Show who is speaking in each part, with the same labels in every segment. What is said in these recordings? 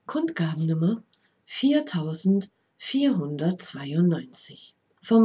Speaker 1: Kundgabennummer 4492 vom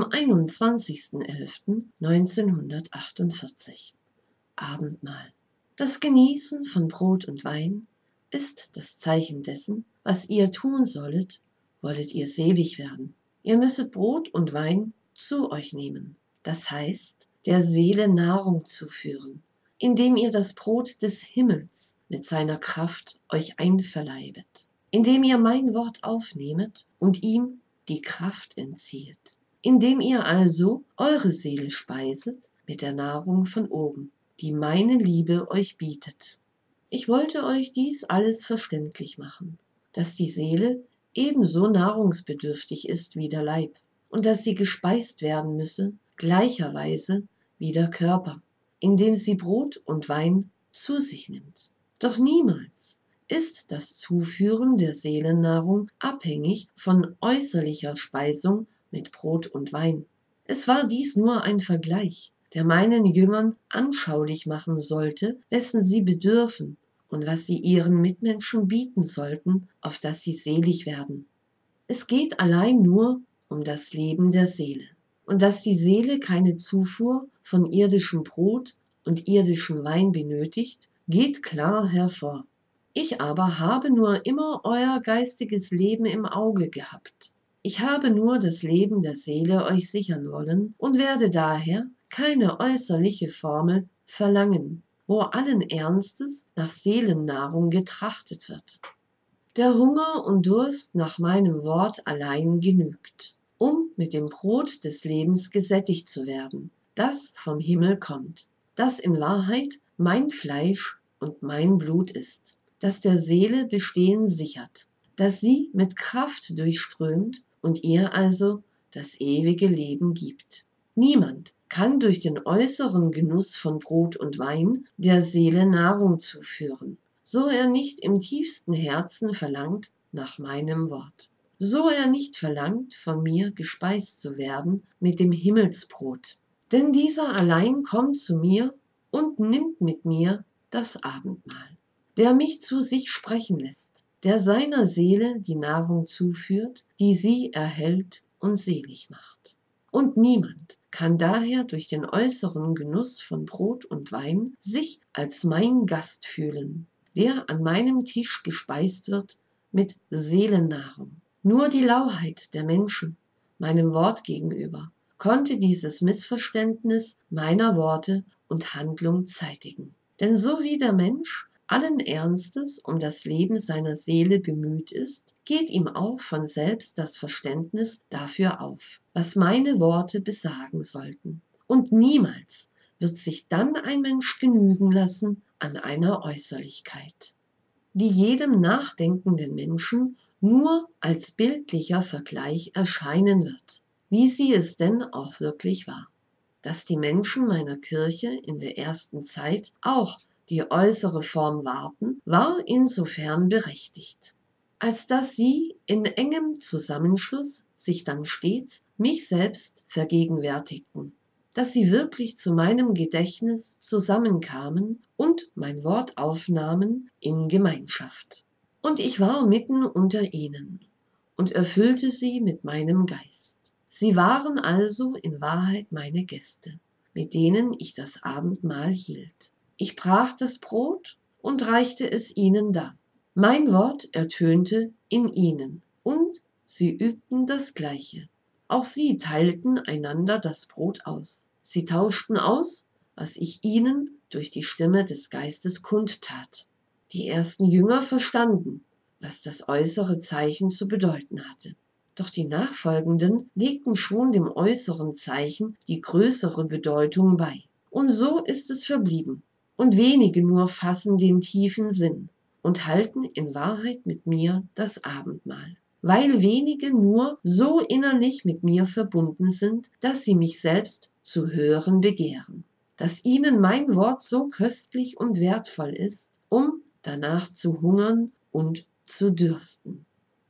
Speaker 1: 21.11.1948. Abendmahl. Das Genießen von Brot und Wein ist das Zeichen dessen, was ihr tun sollet, wollet ihr selig werden. Ihr müsset Brot und Wein zu euch nehmen, das heißt, der Seele Nahrung zuführen, indem ihr das Brot des Himmels mit seiner Kraft euch einverleibet, indem ihr mein Wort aufnehmet und ihm die Kraft entziehet, indem ihr also eure Seele speiset mit der Nahrung von oben, die meine Liebe euch bietet. Ich wollte euch dies alles verständlich machen, dass die Seele ebenso nahrungsbedürftig ist wie der Leib und dass sie gespeist werden müsse, gleicherweise wie der Körper, indem sie Brot und Wein zu sich nimmt. Doch niemals ist das Zuführen der Seelennahrung abhängig von äußerlicher Speisung mit Brot und Wein. Es war dies nur ein Vergleich, der meinen Jüngern anschaulich machen sollte, wessen sie bedürfen und was sie ihren Mitmenschen bieten sollten, auf dass sie selig werden. Es geht allein nur um das Leben der Seele und dass die Seele keine Zufuhr von irdischem Brot und irdischem Wein benötigt, geht klar hervor. Ich aber habe nur immer euer geistiges Leben im Auge gehabt. Ich habe nur das Leben der Seele euch sichern wollen und werde daher keine äußerliche Formel verlangen, wo allen Ernstes nach Seelennahrung getrachtet wird. Der Hunger und Durst nach meinem Wort allein genügt, um mit dem Brot des Lebens gesättigt zu werden, das vom Himmel kommt, das in Wahrheit mein Fleisch und mein Blut ist, das der Seele Bestehen sichert, das sie mit Kraft durchströmt und ihr also das ewige Leben gibt. Niemand kann durch den äußeren Genuss von Brot und Wein der Seele Nahrung zuführen, so er nicht im tiefsten Herzen verlangt nach meinem Wort, so er nicht verlangt, von mir gespeist zu werden mit dem Himmelsbrot. Denn dieser allein kommt zu mir und nimmt mit mir das Abendmahl, der mich zu sich sprechen lässt, der seiner Seele die Nahrung zuführt, die sie erhält und selig macht. Und niemand kann daher durch den äußeren Genuss von Brot und Wein sich als mein Gast fühlen, der an meinem Tisch gespeist wird mit Seelennahrung. Nur die Lauheit der Menschen meinem Wort gegenüber konnte dieses Missverständnis meiner Worte und Handlung zeitigen. Denn so wie der Mensch allen Ernstes um das Leben seiner Seele bemüht ist, geht ihm auch von selbst das Verständnis dafür auf, was meine Worte besagen sollten. Und niemals wird sich dann ein Mensch genügen lassen an einer Äußerlichkeit, die jedem nachdenkenden Menschen nur als bildlicher Vergleich erscheinen wird, wie sie es denn auch wirklich war. Dass die Menschen meiner Kirche in der ersten Zeit auch die äußere Form wahrten, war insofern berechtigt, als dass sie in engem Zusammenschluss sich dann stets mich selbst vergegenwärtigten, dass sie wirklich zu meinem Gedächtnis zusammenkamen und mein Wort aufnahmen in Gemeinschaft. Und ich war mitten unter ihnen und erfüllte sie mit meinem Geist. Sie waren also in Wahrheit meine Gäste, mit denen ich das Abendmahl hielt. Ich brach das Brot und reichte es ihnen dar. Mein Wort ertönte in ihnen, und sie übten das Gleiche. Auch sie teilten einander das Brot aus. Sie tauschten aus, was ich ihnen durch die Stimme des Geistes kundtat. Die ersten Jünger verstanden, was das äußere Zeichen zu bedeuten hatte. Doch die Nachfolgenden legten schon dem äußeren Zeichen die größere Bedeutung bei. Und so ist es verblieben. Und wenige nur fassen den tiefen Sinn und halten in Wahrheit mit mir das Abendmahl, weil wenige nur so innerlich mit mir verbunden sind, dass sie mich selbst zu hören begehren, dass ihnen mein Wort so köstlich und wertvoll ist, um danach zu hungern und zu dürsten,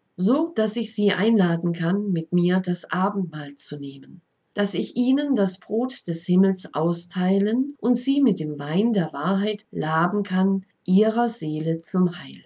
Speaker 1: so dass ich sie einladen kann, mit mir das Abendmahl zu nehmen, dass ich ihnen das Brot des Himmels austeilen und sie mit dem Wein der Wahrheit laben kann, ihrer Seele zum Heil.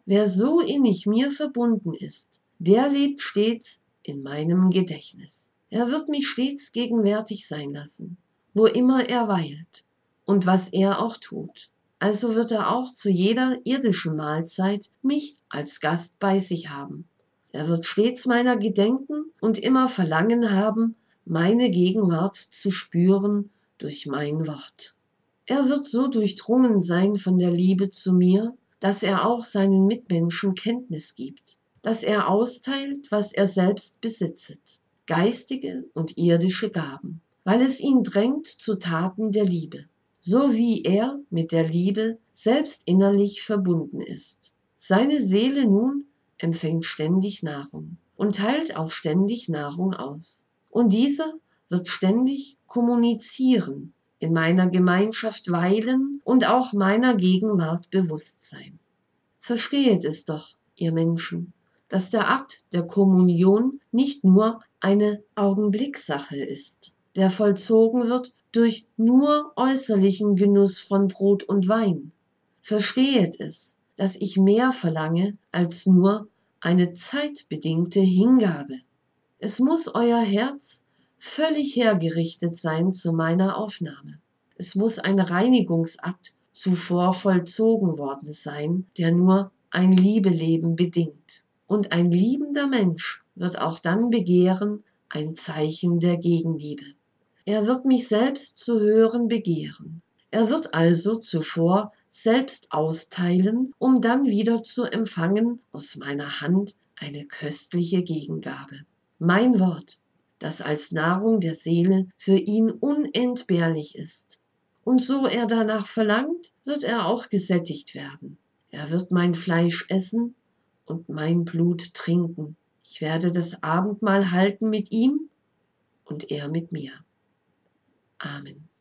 Speaker 1: Wer so innig mir verbunden ist, der lebt stets in meinem Gedächtnis. Er wird mich stets gegenwärtig sein lassen, wo immer er weilt und was er auch tut. Also wird er auch zu jeder irdischen Mahlzeit mich als Gast bei sich haben. Er wird stets meiner gedenken und immer Verlangen haben, meine Gegenwart zu spüren durch mein Wort. Er wird so durchdrungen sein von der Liebe zu mir, dass er auch seinen Mitmenschen Kenntnis gibt, dass er austeilt, was er selbst besitzet, geistige und irdische Gaben, weil es ihn drängt zu Taten der Liebe, so wie er mit der Liebe selbst innerlich verbunden ist. Seine Seele nun empfängt ständig Nahrung und teilt auch ständig Nahrung aus. Und dieser wird ständig kommunizieren, in meiner Gemeinschaft weilen und auch meiner Gegenwart bewusst sein. Verstehet es doch, ihr Menschen, dass der Akt der Kommunion nicht nur eine Augenblickssache ist, der vollzogen wird durch nur äußerlichen Genuss von Brot und Wein. Verstehet es, dass ich mehr verlange als nur eine zeitbedingte Hingabe. Es muss euer Herz völlig hergerichtet sein zu meiner Aufnahme. Es muss ein Reinigungsakt zuvor vollzogen worden sein, der nur ein Liebeleben bedingt. Und ein liebender Mensch wird auch dann begehren ein Zeichen der Gegenliebe. Er wird mich selbst zu hören begehren. Er wird also zuvor selbst austeilen, um dann wieder zu empfangen aus meiner Hand eine köstliche Gegengabe. Mein Wort, das als Nahrung der Seele für ihn unentbehrlich ist. Und so er danach verlangt, wird er auch gesättigt werden. Er wird mein Fleisch essen und mein Blut trinken. Ich werde das Abendmahl halten mit ihm und er mit mir. Amen.